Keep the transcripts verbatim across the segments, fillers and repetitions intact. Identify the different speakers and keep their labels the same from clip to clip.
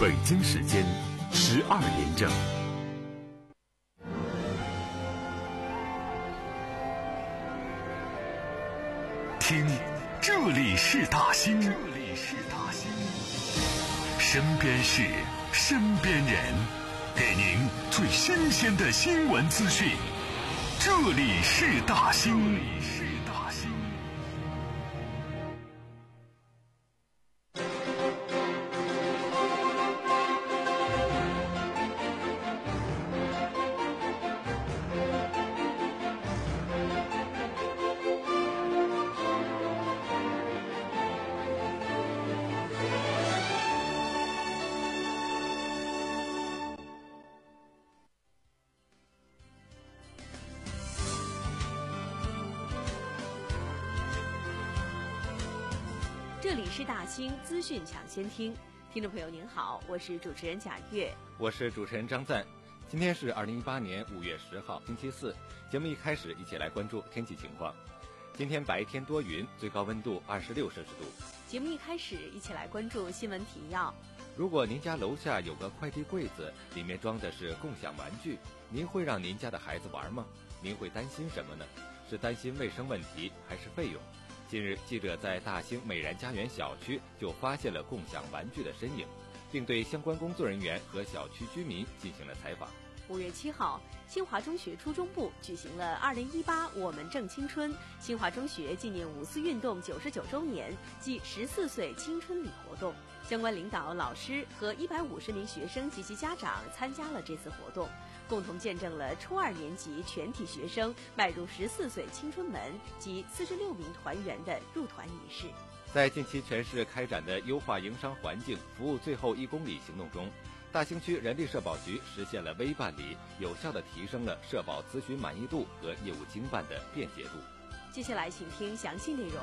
Speaker 1: 北京时间十二点整。听，这里是大兴，这里是大兴，身边事，身边人，给您最新鲜的新闻资讯。这里是大兴，这里是大兴。
Speaker 2: 这里是大兴资讯抢先听，听众朋友您好，我是主持人贾月，
Speaker 3: 我是主持人张赞。今天是二零一八年五月十号，星期四。节目一开始，一起来关注天气情况。今天白天多云，最高温度二十六摄氏度。
Speaker 2: 节目一开始，一起来关注新闻提要。
Speaker 3: 如果您家楼下有个快递柜子，里面装的是共享玩具，您会让您家的孩子玩吗？您会担心什么呢？是担心卫生问题，还是费用？近日，记者在大兴美然家园小区就发现了共享玩具的身影，并对相关工作人员和小区居民进行了采访。
Speaker 2: 五月七号，新华中学初中部举行了二零一八我们正青春新华中学纪念五四运动九十九周年暨十四岁青春礼活动，相关领导、老师和一百五十名学生及其家长参加了这次活动，共同见证了初二年级全体学生迈入十四岁青春门及四十六名团员的入团仪式。
Speaker 3: 在近期全市开展的优化营商环境服务最后一公里行动中，大兴区人力社保局实现了微办理，有效地提升了社保咨询满意度和业务经办的便捷度。
Speaker 2: 接下来请听详细内容。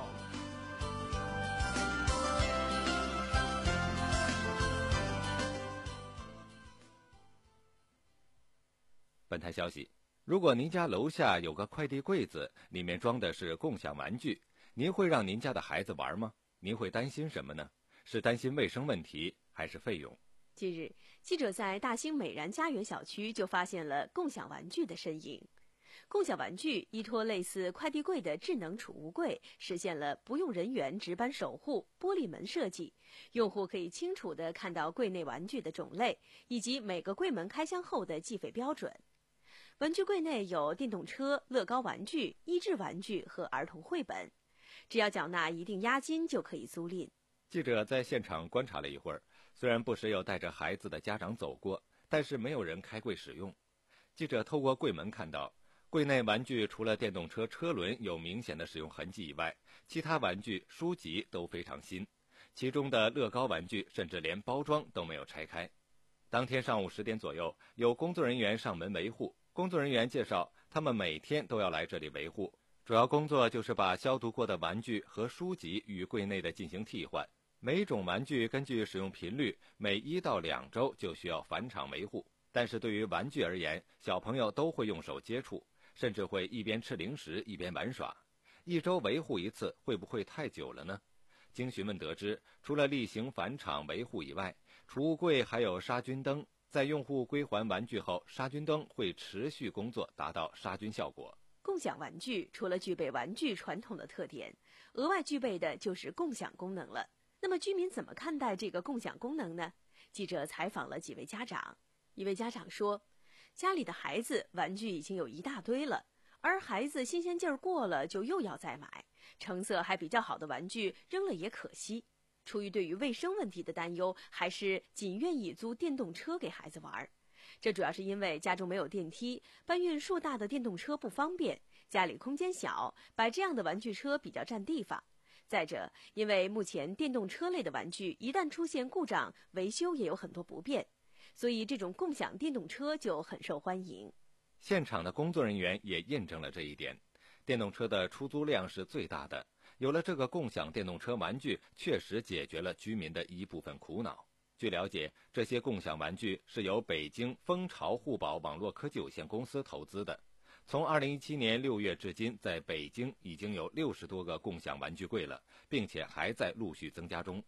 Speaker 3: 本台消息，如果您家楼下有个快递柜子，里面装的是共享玩具，您会让您家的孩子玩吗？您会担心什么呢？是担心卫生问题，还是费用？
Speaker 2: 近日，记者在大兴美然家园小区就发现了共享玩具的身影。共享玩具依托类似快递柜的智能储物柜，实现了不用人员值班守护、玻璃门设计，用户可以清楚地看到柜内玩具的种类以及每个柜门开箱后的计费标准。玩具柜内有电动车、乐高玩具、益智玩具和儿童绘本，只要缴纳一定押金就可以租赁。
Speaker 3: 记者在现场观察了一会儿，虽然不时有带着孩子的家长走过，但是没有人开柜使用。记者透过柜门看到，柜内玩具除了电动车车轮有明显的使用痕迹以外，其他玩具、书籍都非常新，其中的乐高玩具甚至连包装都没有拆开。当天上午十点左右，有工作人员上门维护。工作人员介绍，他们每天都要来这里维护，主要工作就是把消毒过的玩具和书籍与柜内的进行替换。每种玩具根据使用频率，每一到两周就需要返厂维护。但是对于玩具而言，小朋友都会用手接触，甚至会一边吃零食一边玩耍。一周维护一次，会不会太久了呢？经询问得知，除了例行返厂维护以外，储物柜还有杀菌灯，在用户归还玩具后，杀菌灯会持续工作，达到杀菌效果。
Speaker 2: 共享玩具除了具备玩具传统的特点，额外具备的就是共享功能了。那么居民怎么看待这个共享功能呢？记者采访了几位家长，一位家长说，家里的孩子玩具已经有一大堆了，而孩子新鲜劲儿过了就又要再买，成色还比较好的玩具扔了也可惜。出于对于卫生问题的担忧，还是仅愿意租电动车给孩子玩。这主要是因为家中没有电梯，搬运硕大的电动车不方便，家里空间小，摆这样的玩具车比较占地方。再者，因为目前电动车类的玩具一旦出现故障，维修也有很多不便，所以这种共享电动车就很受欢迎。
Speaker 3: 现场的工作人员也验证了这一点，电动车的出租量是最大的，有了这个共享电动车玩具，确实解决了居民的一部分苦恼。据了解，这些共享玩具是由北京蜂巢互保网络科技有限公司投资的。从二零一七年六月至今，在北京已经有六十多个共享玩具柜了，并且还在陆续增加中。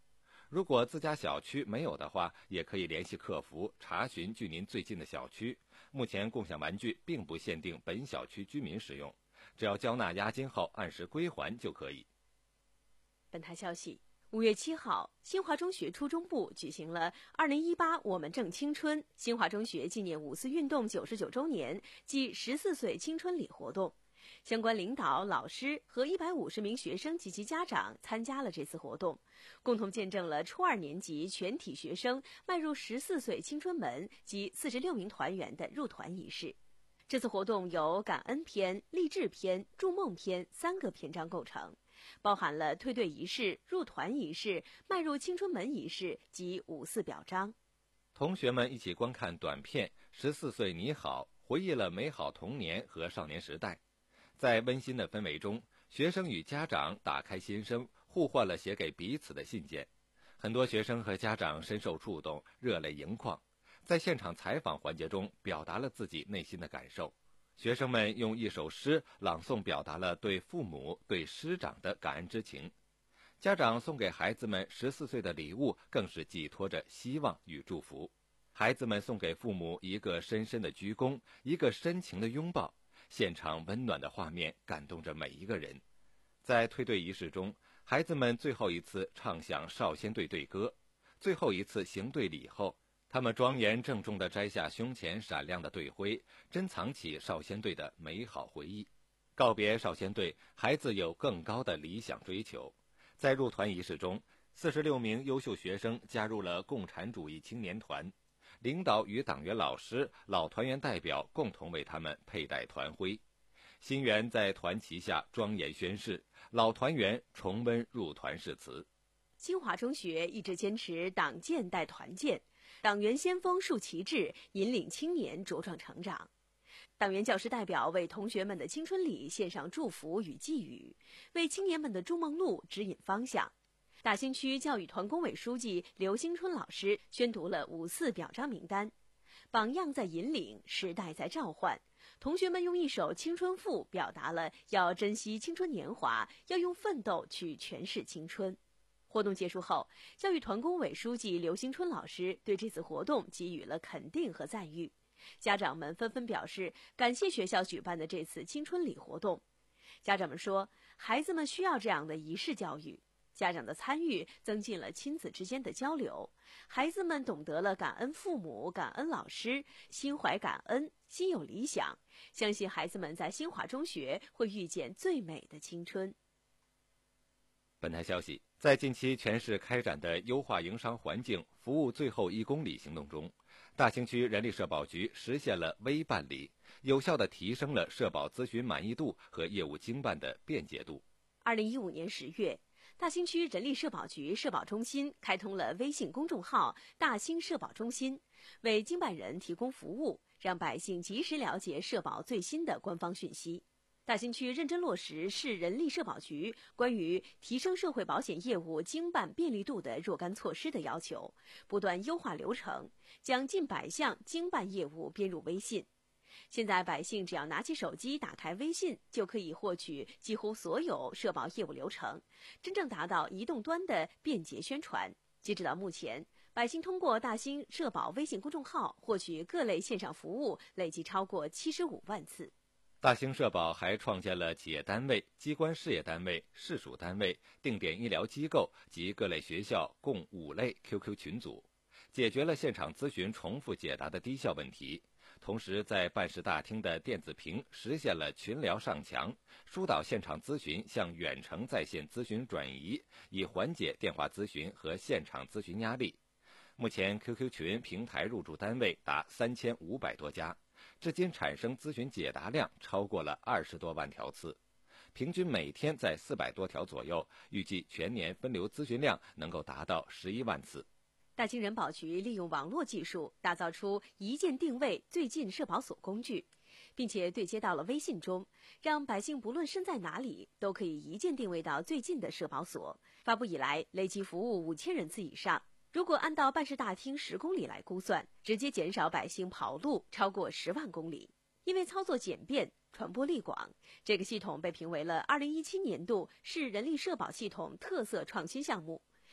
Speaker 3: 如果自家小区没有的话，也可以联系客服查询距您最近的小区。目前共享玩具并不限定本小区居民使用，只要交纳押金后按时归还就可以。
Speaker 2: 本台消息，五月七号，新华中学初中部举行了二零一八我们正青春新华中学纪念五四运动九十九周年暨十四岁青春礼活动。相关领导、老师和一百五十名学生及其家长参加了这次活动，共同见证了初二年级全体学生迈入十四岁青春门及四十六名团员的入团仪式。这次活动由感恩篇、励志篇、筑梦篇三个篇章构成，包含了退队仪式、入团仪式、迈入青春门仪式及五四表彰。
Speaker 3: 同学们一起观看短片《十四岁你好》，回忆了美好童年和少年时代。在温馨的氛围中，学生与家长打开心声，互换了写给彼此的信件。很多学生和家长深受触动，热泪盈眶。在现场采访环节中，表达了自己内心的感受。学生们用一首诗朗诵，表达了对父母、对师长的感恩之情。家长送给孩子们十四岁的礼物，更是寄托着希望与祝福。孩子们送给父母一个深深的鞠躬，一个深情的拥抱。现场温暖的画面感动着每一个人。在退队仪式中，孩子们最后一次唱响少先队队歌，最后一次行队礼后，他们庄严郑重地摘下胸前闪亮的队徽，珍藏起少先队的美好回忆。告别少先队，孩子有更高的理想追求。在入团仪式中，四十六名优秀学生加入了共产主义青年团。领导与党员老师、老团员代表共同为他们佩戴团徽，新员在团旗下庄严宣誓，老团员重温入团誓词。
Speaker 2: 新华中学一直坚持党建带团建，党员先锋树旗帜，引领青年茁壮成长。党员教师代表为同学们的青春礼献上祝福与寄语，为青年们的筑梦路指引方向。大兴区教育团工委书记刘兴春老师宣读了五四表彰名单，榜样在引领，时代在召唤。同学们用一首青春赋表达了要珍惜青春年华，要用奋斗去诠释青春。活动结束后，教育团工委书记刘兴春老师对这次活动给予了肯定和赞誉。家长们纷纷表示感谢学校举办的这次青春礼活动。家长们说，孩子们需要这样的仪式教育。家长的参与增进了亲子之间的交流，孩子们懂得了感恩父母、感恩老师，心怀感恩，心有理想，相信孩子们在新华中学会遇见最美的青春。
Speaker 3: 本台消息，在近期全市开展的优化营商环境服务最后一公里行动中，大兴区人力社保局实现了微办理，有效地提升了社保咨询满意度和业务经办的便捷度。
Speaker 2: 二零一五年十月，大兴区人力社保局社保中心开通了微信公众号“大兴社保中心”，为经办人提供服务，让百姓及时了解社保最新的官方讯息。大兴区认真落实市人力社保局关于提升社会保险业务经办便利度的若干措施的要求，不断优化流程，将近百项经办业务编入微信。现在百姓只要拿起手机，打开微信，就可以获取几乎所有社保业务流程，真正达到移动端的便捷宣传。截止到目前，百姓通过大兴社保微信公众号获取各类线上服务累计超过七十五万次。
Speaker 3: 大兴社保还创建了企业单位、机关事业单位、市属单位、定点医疗机构及各类学校共五类 Q Q 群组，解决了现场咨询重复解答的低效问题。同时，在办事大厅的电子屏实现了群聊上墙，疏导现场咨询向远程在线咨询转移，以缓解电话咨询和现场咨询压力。目前 Q Q 群平台入驻单位达三千五百多家，至今产生咨询解答量超过了二十多万条次，平均每天在四百多条左右，预计全年分流咨询量能够达到十一万次。
Speaker 2: 大兴人保局利用网络技术打造出一键定位最近社保所工具，并且对接到了微信中，让百姓不论身在哪里都可以一键定位到最近的社保所。发布以来，累计服务五千人次以上。如果按照办事大厅十公里来估算，直接减少百姓跑路超过十万公里。因为操作简便、传播力广，这个系统被评为了二零一七年度市人力社保系统特色创新项目。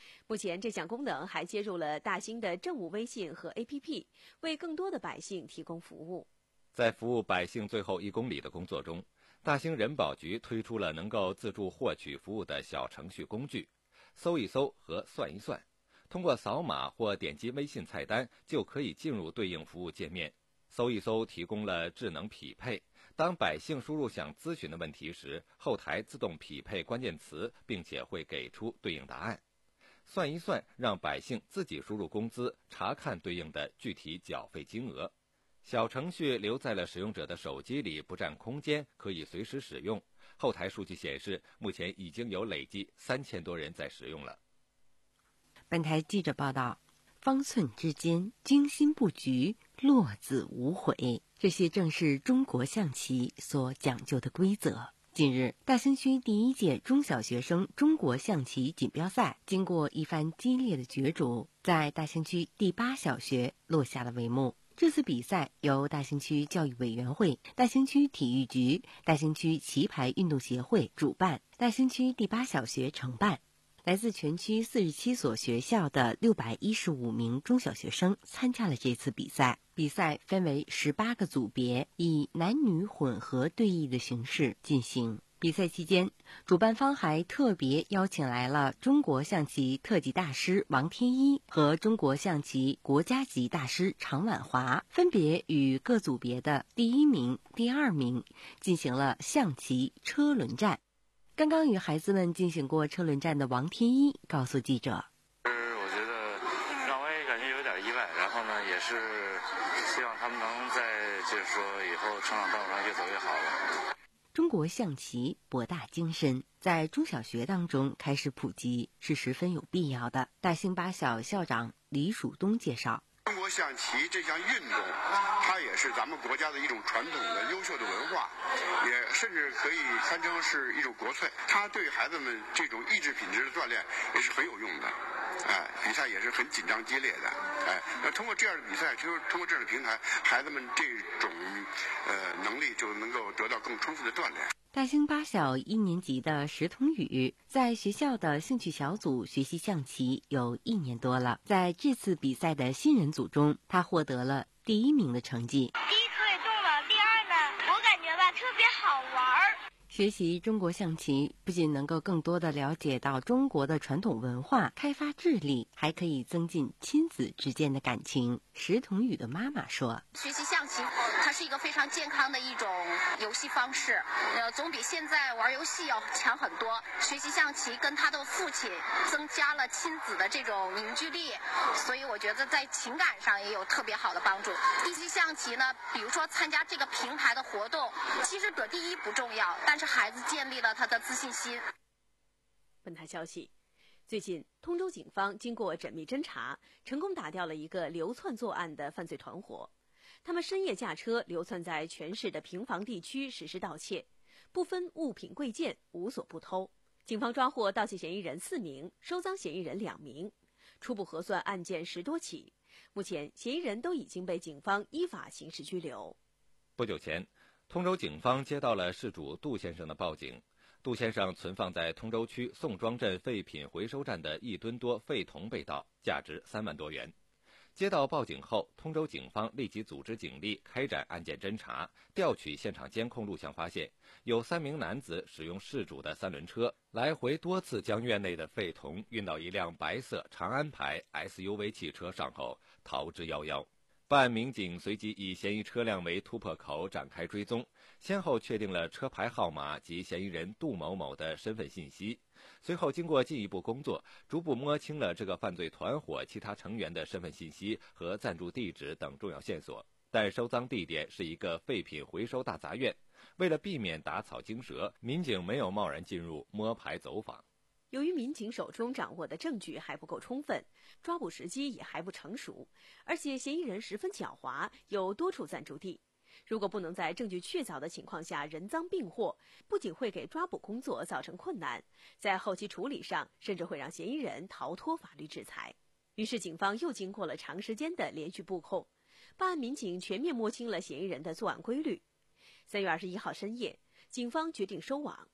Speaker 2: 目前这项功能还接入了大兴的政务微信和 A P P， 为更多的百姓提供服务。
Speaker 3: 在服务百姓最后一公里的工作中，大兴人保局推出了能够自助获取服务的小程序工具，搜一搜和算一算，通过扫码或点击微信菜单就可以进入对应服务界面。搜一搜提供了智能匹配，当百姓输入想咨询的问题时，后台自动匹配关键词，并且会给出对应答案。算一算让百姓自己输入工资，查看对应的具体缴费金额。小程序留在了使用者的手机里，不占空间，可以随时使用。后台数据显示，目前已经有累计三千多人在使用了。
Speaker 4: 本台记者报道，方寸之间，精心布局，落子无悔，这些正是中国象棋所讲究的规则。近日，大兴区第一届中小学生中国象棋锦标赛经过一番激烈的角逐，在大兴区第八小学落下了帷幕。这次比赛由大兴区教育委员会、大兴区体育局、大兴区棋牌运动协会主办，大兴区第八小学承办。来自全区四十七所学校的六百一十五名中小学生参加了这次比赛。比赛分为十八个组别，以男女混合对弈的形式进行。比赛期间，主办方还特别邀请来了中国象棋特级大师王天一和中国象棋国家级大师常婉华，分别与各组别的第一名、第二名进行了象棋车轮战。刚刚与孩子们进行过车轮战的王天一告诉记者：“
Speaker 5: 我觉得让我也感觉有点意外，然后呢，也是希望他们能在就是说以后成长道路上越走越好了。”
Speaker 4: 中国象棋博大精深，在中小学当中开始普及是十分有必要的。大兴八小校长李曙东介绍，
Speaker 6: 中国象棋这项运动，它也是咱们国家的一种传统的优秀的文化，也甚至可以堪称是一种国粹。它对孩子们这种意志品质的锻炼也是很有用的。哎，比赛也是很紧张激烈的。哎，那通过这样的比赛，就是通过这样的平台，孩子们这种呃能力就能够得到更充分的锻炼。
Speaker 4: 大兴八小一年级的石童宇在学校的兴趣小组学习象棋有一年多了，在这次比赛的新人组中，他获得了第一名的成绩。
Speaker 7: 第一次也中了，第二呢，我感觉吧特别好玩儿。
Speaker 4: 学习中国象棋不仅能够更多的了解到中国的传统文化，开发智力，还可以增进亲子之间的感情。石童宇的妈妈说，
Speaker 8: 学习象棋它是一个非常健康的一种游戏方式，呃，总比现在玩游戏要强很多。学习象棋跟他的父亲增加了亲子的这种凝聚力，所以我觉得在情感上也有特别好的帮助。一级象棋呢，比如说参加这个平台的活动，其实得第一不重要，但是孩子建立了他的自信心。
Speaker 2: 本台消息，最近通州警方经过缜密侦查，成功打掉了一个流窜作案的犯罪团伙。他们深夜驾车流窜在全市的平房地区实施盗窃，不分物品贵贱，无所不偷。警方抓获盗窃嫌疑人四名，收赃嫌疑人两名，初步核算案件十多起。目前嫌疑人都已经被警方依法刑事拘留。
Speaker 3: 不久前，通州警方接到了事主杜先生的报警。杜先生存放在通州区宋庄镇废品回收站的一吨多废铜被盗，价值三万多元。接到报警后，通州警方立即组织警力开展案件侦查，调取现场监控录像，发现有三名男子使用事主的三轮车，来回多次将院内的废铜运到一辆白色长安牌 S U V 汽车上后逃之夭夭。办案民警随即以嫌疑车辆为突破口展开追踪，先后确定了车牌号码及嫌疑人杜某某的身份信息。随后经过进一步工作，逐步摸清了这个犯罪团伙其他成员的身份信息和暂住地址等重要线索。但收赃地点是一个废品回收大杂院，为了避免打草惊蛇，民警没有贸然进入摸排走访。
Speaker 2: 由于民警手中掌握的证据还不够充分，抓捕时机也还不成熟，而且嫌疑人十分狡猾，有多处暂住地。如果不能在证据确凿的情况下人赃并获，不仅会给抓捕工作造成困难，在后期处理上甚至会让嫌疑人逃脱法律制裁。于是警方又经过了长时间的连续布控，办案民警全面摸清了嫌疑人的作案规律。三月二十一号深夜，警方决定收网。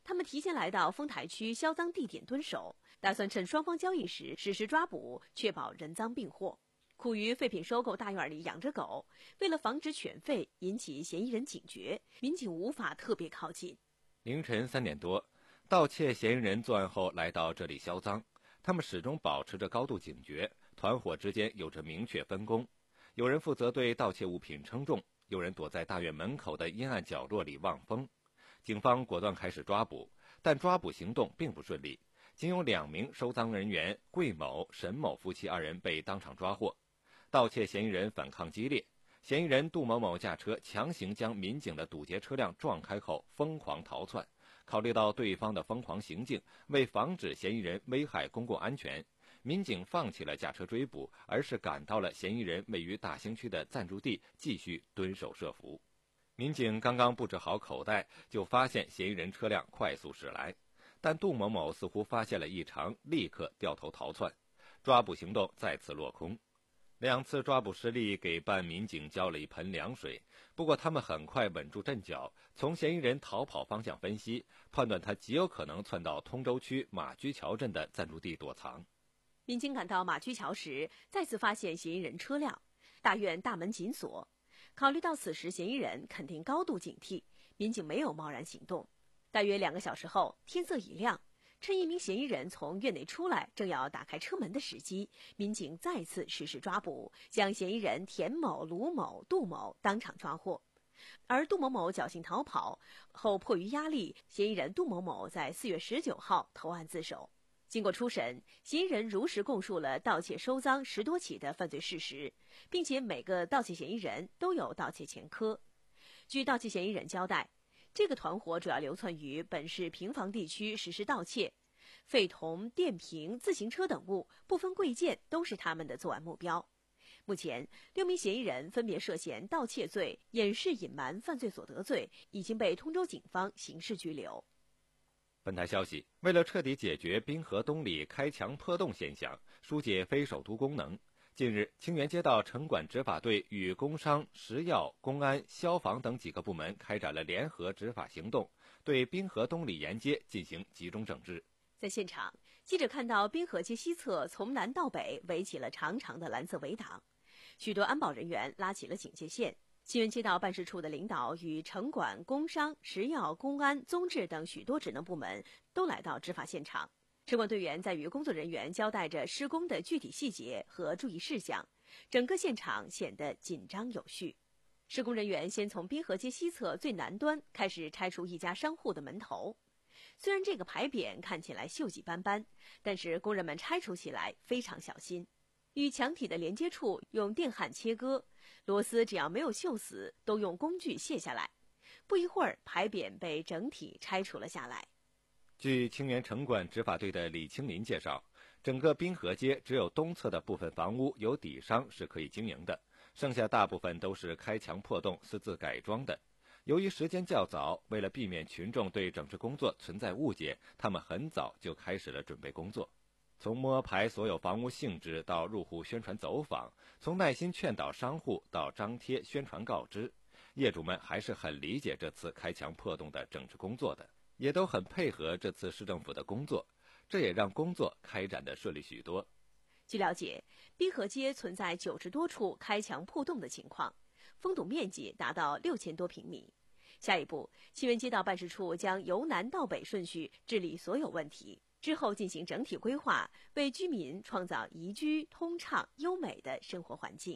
Speaker 2: 他们提前来到丰台区销赃地点蹲守，打算趁双方交易时实施抓捕，确保人赃并获。苦于废品收购大院里养着狗，为了防止犬吠引起嫌疑人警觉，民警无法特别靠近。
Speaker 3: 凌晨三点多，盗窃嫌疑人作案后来到这里销赃，他们始终保持着高度警觉，团伙之间有着明确分工，有人负责对盗窃物品称重，有人躲在大院门口的阴暗角落里望风。警方果断开始抓捕，但抓捕行动并不顺利，仅有两名收赃人员桂某、沈某夫妻二人被当场抓获。盗窃嫌疑人反抗激烈，嫌疑人杜某某驾车强行将民警的堵截车辆撞开后疯狂逃窜。考虑到对方的疯狂行径，为防止嫌疑人危害公共安全，民警放弃了驾车追捕，而是赶到了嫌疑人位于大兴区的暂住地，继续蹲守设伏。民警刚刚布置好口袋，就发现嫌疑人车辆快速驶来，但杜某某似乎发现了异常，立刻掉头逃窜，抓捕行动再次落空。两次抓捕失利，给办民警浇了一盆凉水。不过他们很快稳住阵脚，从嫌疑人逃跑方向分析，判断他极有可能窜到通州区马驹桥镇的暂住地躲藏。
Speaker 2: 民警赶到马驹桥时，再次发现嫌疑人车辆，大院大门紧锁。考虑到此时嫌疑人肯定高度警惕，民警没有贸然行动。大约两个小时后，天色已亮。趁一名嫌疑人从院内出来，正要打开车门的时机，民警再次实施抓捕，将嫌疑人田某、卢某、杜某当场抓获。而杜某某侥幸逃跑后，迫于压力，嫌疑人杜某某在四月十九号投案自首。经过初审，嫌疑人如实供述了盗窃收赃十多起的犯罪事实，并且每个盗窃嫌疑人都有盗窃前科。据盗窃嫌疑人交代，这个团伙主要流窜于本市平房地区实施盗窃，废铜、电瓶、自行车等物，部分贵贱都是他们的作案目标。目前，六名嫌疑人分别涉嫌盗窃罪、掩饰隐瞒犯罪所得罪，已经被通州警方刑事拘留。
Speaker 3: 本台消息，为了彻底解决滨河东里开墙破洞现象，疏解非首都功能，近日，清源街道城管执法队与工商、食药、公安、消防等几个部门开展了联合执法行动，对滨河东里沿街进行集中整治。
Speaker 2: 在现场，记者看到滨河街西侧从南到北围起了长长的蓝色围挡，许多安保人员拉起了警戒线。清源街道办事处的领导与城管、工商、食药、公安、综治等许多职能部门都来到执法现场。城管队员在与工作人员交代着施工的具体细节和注意事项，整个现场显得紧张有序。施工人员先从滨河街西侧最南端开始拆除一家商户的门头。虽然这个牌匾看起来锈迹斑斑，但是工人们拆除起来非常小心。与墙体的连接处用电焊切割，螺丝只要没有锈死，都用工具卸下来。不一会儿，牌匾被整体拆除了下来。
Speaker 3: 据清源城管执法队的李清林介绍，整个滨河街只有东侧的部分房屋有底商是可以经营的，剩下大部分都是开墙破洞私自改装的。由于时间较早，为了避免群众对整治工作存在误解，他们很早就开始了准备工作。从摸排所有房屋性质到入户宣传走访，从耐心劝导商户到张贴宣传告知，业主们还是很理解这次开墙破洞的整治工作的，也都很配合这次市政府的工作，这也让工作开展得顺利许多。
Speaker 2: 据了解，滨河街存在九十多处开墙破洞的情况，封堵面积达到六千多平米。下一步，清源街道办事处将由南到北顺序治理所有问题，之后进行整体规划，为居民创造宜居、通畅、优美的生活环境。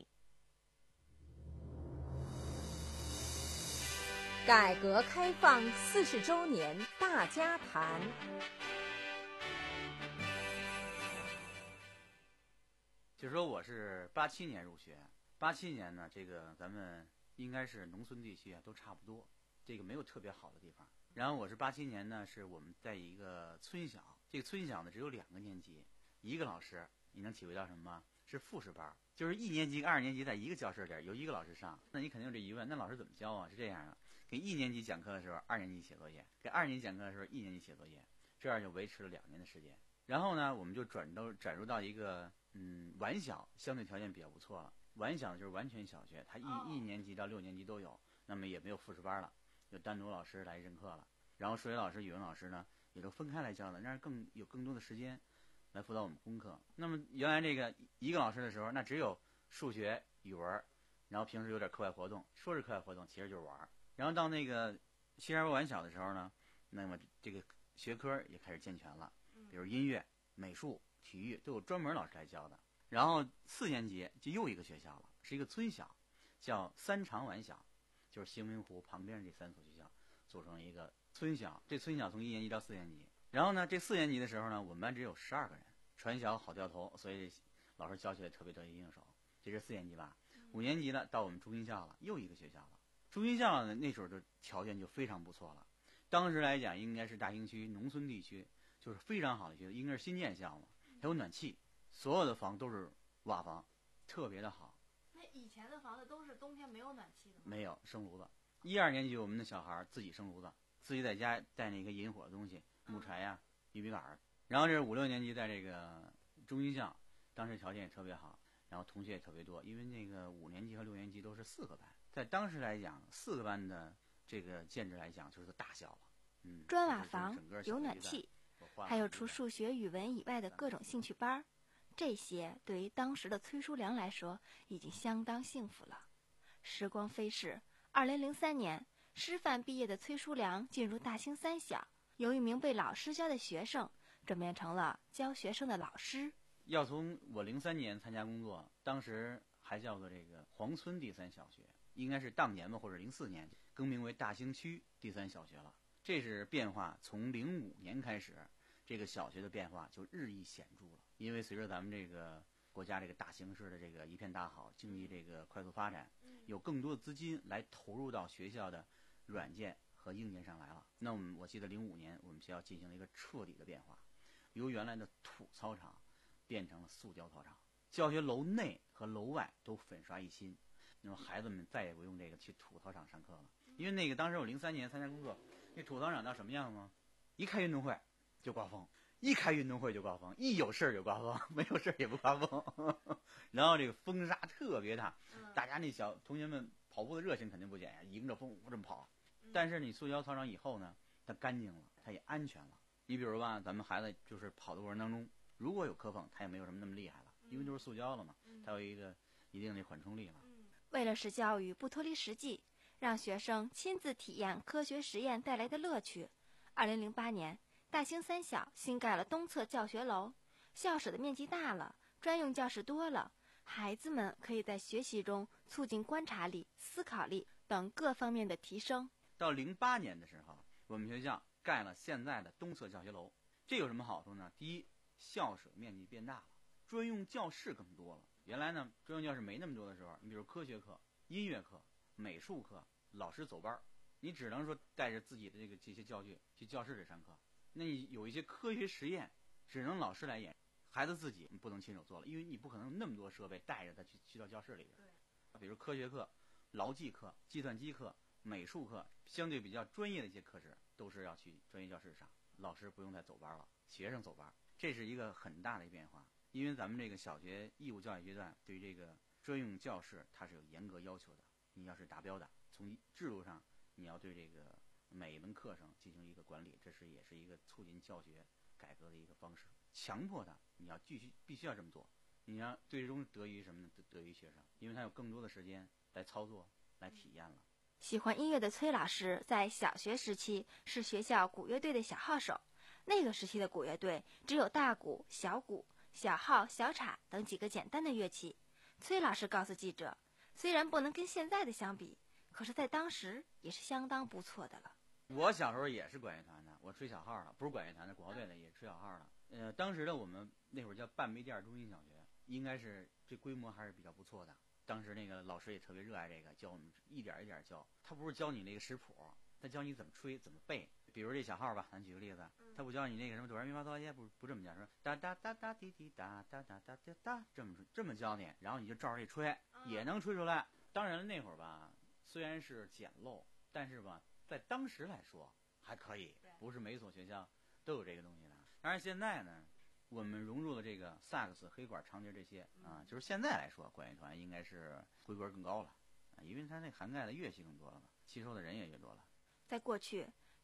Speaker 9: 改革开放四十周年大家谈。
Speaker 10: 就说我是八七年入学，八七年呢，这个咱们应该是农村地区啊都差不多，这个没有特别好的地方。然后我是八七年呢，是我们在一个村小，这个村小呢只有两个年级，一个老师，你能体会到什么吗？是复式班，就是一年级、二年级在一个教室里有一个老师上。那你肯定有这疑问，那老师怎么教啊？是这样的，给一年级讲课的时候，二年级写作业；给二年级讲课的时候，一年级写作业，这样就维持了两年的时间。然后呢，我们就转到转入到一个嗯晚小，相对条件比较不错了。晚小就是完全小学，它一一年级到六年级都有，那么也没有复式班了，就单独老师来任课了。 然后数学老师、语文老师呢也都分开来教的，让更有更多的时间来辅导我们功课。那么原来这个一个老师的时候，那只有数学、语文，然后平时有点课外活动，说是课外活动，其实就是玩。然后到那个西山晚小的时候呢，那么这个学科也开始健全了，比如音乐、美术、体育都有专门老师来教的。然后四年级就又一个学校了，是一个村小，叫三长晚小，就是兴明湖旁边这三所学校组成一个村小。这村小从一年级到四年级，然后呢，这四年级的时候呢，我们班只有十二个人，传小好掉头，所以老师教起来特别得心应手。这是四年级吧？五年级了，到我们中心校了，又一个学校了。中心校呢，那时候就条件就非常不错了，当时来讲应该是大兴区农村地区就是非常好的学校，应该是新建校嘛，还有暖气。所有的房都是瓦房，特别的好。
Speaker 11: 那以前的房子都是冬天没有暖气的吗？
Speaker 10: 没有，生炉子。一二年级我们的小孩自己生炉子，自己在家带那个引火的东西，木柴呀、玉米杆儿。然后这是五六年级在这个中心校，当时条件也特别好，然后同学也特别多，因为那个五年级和六年级都是四个班，在当时来讲，四个班的这个建制来讲就是大校了。嗯，
Speaker 12: 砖瓦房，有暖气，还有除数学、语文以外的各种兴趣班。这些对于当时的崔淑良来说已经相当幸福了。时光飞逝，二零零三年，师范毕业的崔淑良进入大兴三小，由一名被老师教的学生转变成了教学生的老师。
Speaker 10: 要从我零三年参加工作，当时还叫做这个黄村第三小学，应该是当年吧，或者零四年更名为大兴区第三小学了。这是变化，从零五年开始，这个小学的变化就日益显著了。因为随着咱们这个国家这个大形势的这个一片大好，经济这个快速发展，有更多的资金来投入到学校的软件和硬件上来了。那我们我记得零五年我们学校进行了一个彻底的变化，由原来的土操场变成了塑胶操场，教学楼内和楼外都粉刷一新。那么孩子们再也不用这个去土操场上课了，因为那个当时我零三年参加工作，那土操场到什么样吗？一开运动会就刮风。一开运动会就刮风，一有事儿就刮风，没有事儿也不刮风。然后这个风沙特别大，大家那小同学们跑步的热情肯定不减呀，迎着风这么跑。但是你塑胶操场以后呢，它干净了，它也安全了。你比如吧，咱们孩子就是跑的过程当中，如果有磕碰，它也没有什么那么厉害了，因为都是塑胶了嘛，它有一个一定的缓冲力了。
Speaker 12: 为了使教育不脱离实际，让学生亲自体验科学实验带来的乐趣，二零零八年。大兴三小新盖了东侧教学楼，校舍的面积大了，专用教室多了，孩子们可以在学习中促进观察力、思考力等各方面的提升。
Speaker 10: 到零八年的时候，我们学校盖了现在的东侧教学楼，这有什么好处呢？第一，校舍面积变大了，专用教室更多了。原来呢，专用教室没那么多的时候，你比如科学课、音乐课、美术课，老师走班，你只能说带着自己的这个这些教具去教室里上课。那你有一些科学实验，只能老师来演，孩子自己不能亲手做了，因为你不可能那么多设备带着他去去到教室里边。比如科学课、劳技课、计算机课、美术课，相对比较专业的一些课时，都是要去专业教室上，老师不用再走班了，学生走班，这是一个很大的变化。因为咱们这个小学义务教育阶段对于这个专用教室它是有严格要求的，你要是达标的，从制度上你要对这个每一门课程进行一个管理，这是也是一个促进教学改革的一个方式。强迫他，你要继续必须要这么做，你要最终得益于什么呢？得益于学生，因为他有更多的时间来操作、来体验了。
Speaker 12: 喜欢音乐的崔老师在小学时期是学校鼓乐队的小号手，那个时期的鼓乐队只有大鼓、小鼓、小号、小镲等几个简单的乐器。崔老师告诉记者，虽然不能跟现在的相比，可是在当时也是相当不错的了。
Speaker 10: 我小时候也是管乐团的，我吹小号了，不是管乐团的，鼓号队的也吹小号了。呃，当时的我们那会儿叫半杯店中心小学，应该是这规模还是比较不错的。当时那个老师也特别热爱这个，教我们一点一点教。他不是教你那个识谱，他教你怎么吹，怎么背。比如这小号吧，咱举个例子，他不教你那个什么哆来咪发嗦拉西，不不这么讲，说哒哒哒哒滴滴哒哒哒哒哒哒，这么这么教你，然后你就照着这吹，也能吹出来。当然了，那会儿吧，虽然是简陋，但是吧，在当时来说还可以，不是每所学校都有这个东西的。当然现在呢，我们融入了这个萨克斯、黑管、长笛这些啊，就是现在来说，管乐团应该是规格更高了啊，因为它那涵盖的乐器更多了嘛，吸收的人也越多了。
Speaker 12: 在过去，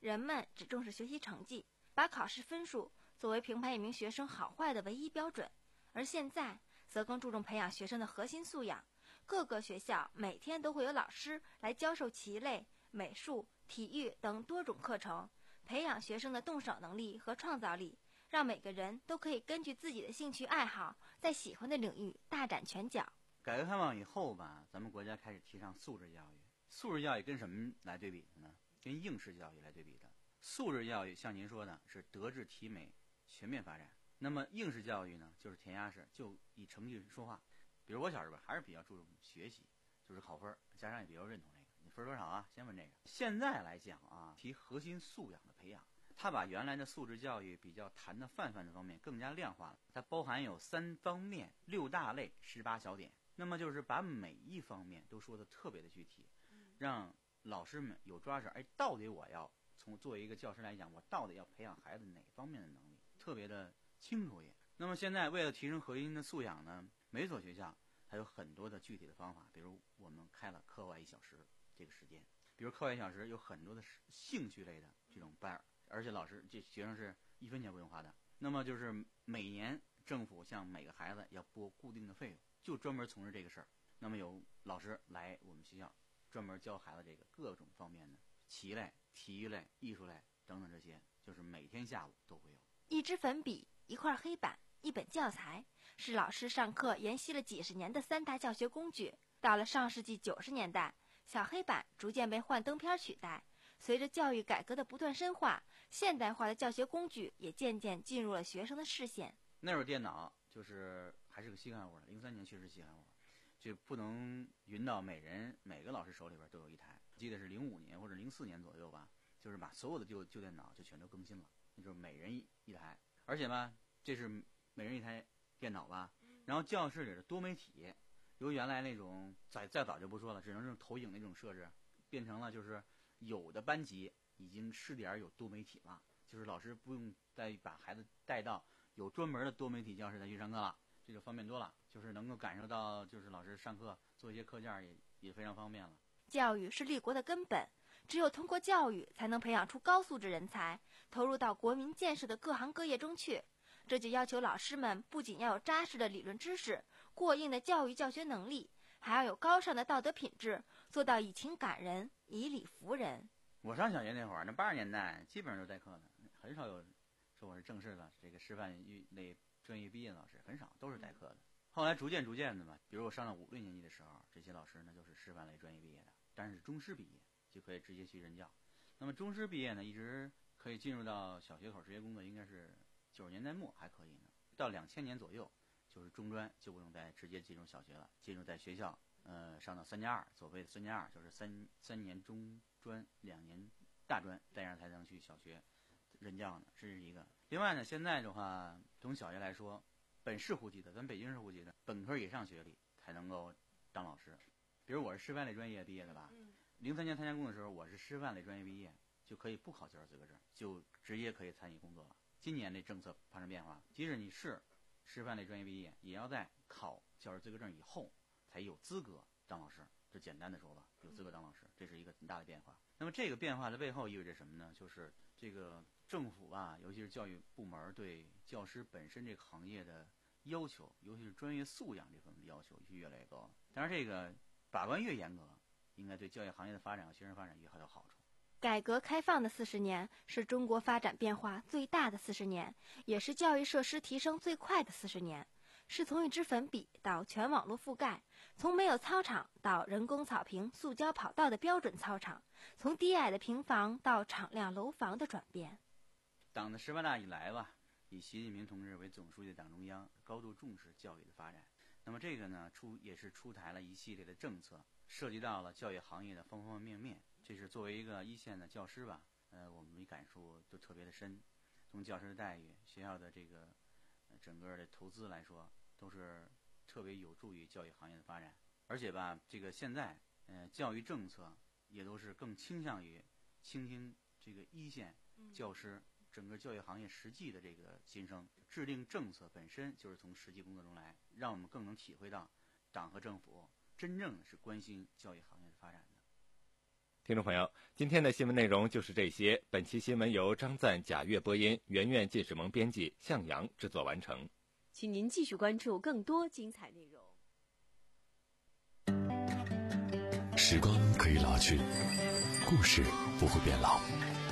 Speaker 12: 人们只重视学习成绩，把考试分数作为评判一名学生好坏的唯一标准，而现在则更注重培养学生的核心素养。各个学校每天都会有老师来教授棋类、美术、体育等多种课程，培养学生的动手能力和创造力，让每个人都可以根据自己的兴趣爱好，在喜欢的领域大展拳脚。
Speaker 10: 改革开放以后吧，咱们国家开始提倡素质教育。素质教育跟什么来对比的呢？跟应试教育来对比的。素质教育像您说的是德智体美全面发展，那么应试教育呢，就是填鸭式，就以成绩说话。比如我小时候还是比较注重学习，就是考分，家长也比较认同这个，你分多少啊？先问这个。现在来讲啊，提核心素养的培养，它把原来的素质教育比较谈的泛泛的方面更加量化了，它包含有三方面、六大类、十八小点。那么就是把每一方面都说的特别的具体，让老师们有抓手。哎，到底我要从作为一个教师来讲，我到底要培养孩子哪方面的能力，特别的清楚也。那么现在为了提升核心的素养呢，每所学校它有很多的具体的方法，比如我们开了课外一小时这个时间，比如课外一小时有很多的兴趣类的这种班，而且老师这学生是一分钱不用花的。那么就是每年政府向每个孩子要拨固定的费用，就专门从事这个事儿。那么有老师来我们学校专门教孩子这个各种方面的棋类、体育类、艺术类等等，这些就是每天下午都会有。
Speaker 12: 一支粉笔、一块黑板、一本教材，是老师上课沿袭了几十年的三大教学工具。到了上世纪九十年代，小黑板逐渐被幻灯片取代。随着教育改革的不断深化，现代化的教学工具也渐渐进入了学生的视线。
Speaker 10: 那会儿电脑就是还是个稀罕物了，零三年确实稀罕物，就不能匀到每人每个老师手里边都有一台。记得是零五年或者零四年左右吧，就是把所有的旧旧电脑就全都更新了，那就是每人一一台。而且吧，这是每人一台电脑吧，然后教室里的多媒体，由原来那种再再早就不说了，只能是投影那种设置，变成了就是有的班级已经试点有多媒体了，就是老师不用再把孩子带到有专门的多媒体教室再去上课了，这就方便多了，就是能够感受到就是老师上课做一些课件也也非常方便了。
Speaker 12: 教育是立国的根本，只有通过教育才能培养出高素质人才，投入到国民建设的各行各业中去。这就要求老师们不仅要有扎实的理论知识、过硬的教育教学能力，还要有高尚的道德品质，做到以情感人、以理服人。
Speaker 10: 我上小学那会儿，那八十年代基本上都代课的，很少有说我是正式的这个师范类专业毕业的老师，很少，都是代课的。后来逐渐逐渐的嘛，比如我上了五六年级的时候，这些老师呢就是师范类专业毕业的，但是中师毕业就可以直接去任教。那么中师毕业呢，一直可以进入到小学口直接工作，应该是九十年代末还可以呢。到两千年左右，就是中专就不用再直接进入小学了，进入在学校，呃，上到三加二，所谓的三加二就是三三年中专，两年大专，这样才能去小学任教呢，这是一个。另外呢，现在的话，从小学来说，本市户籍的，咱北京市户籍的本科以上学历才能够当老师。比如我是师范类专业毕业的吧，零三年参加工的时候，我是师范类专业毕业，就可以不考教师资格证，就直接可以参与工作了。今年这政策发生变化，即使你是师范类专业毕业，也要在考教师资格证以后才有资格当老师。这简单的说吧，有资格当老师，这是一个很大的变化。那么这个变化的背后意味着什么呢？就是这个政府啊，尤其是教育部门对教师本身这个行业的要求，尤其是专业素养这方面的要求越来越高。当然，这个把关越严格，应该对教育行业的发展和学生发展越有好处。
Speaker 12: 改革开放的四十年是中国发展变化最大的四十年，也是教育设施提升最快的四十年。是从一支粉笔到全网络覆盖，从没有操场到人工草坪、塑胶跑道的标准操场，从低矮的平房到敞亮楼房的转变。
Speaker 10: 党的十八大以来吧，以习近平同志为总书记的党中央高度重视教育的发展。那么这个呢，出也是出台了一系列的政策，涉及到了教育行业的方方面面。这是作为一个一线的教师吧，呃，我们感触都特别的深。从教师的待遇、学校的这个、呃、整个的投资来说，都是特别有助于教育行业的发展。而且吧，这个现在，呃，教育政策也都是更倾向于倾听这个一线教师、整个教育行业实际的这个心声。制定政策本身就是从实际工作中来，让我们更能体会到党和政府真正的是关心教育行业的发展的。
Speaker 3: 听众朋友，今天的新闻内容就是这些。本期新闻由张赞、贾月播音，圆圆近视萌编辑，向阳制作完成。
Speaker 2: 请您继续关注更多精彩内容。
Speaker 1: 时光可以老去，故事不会变老。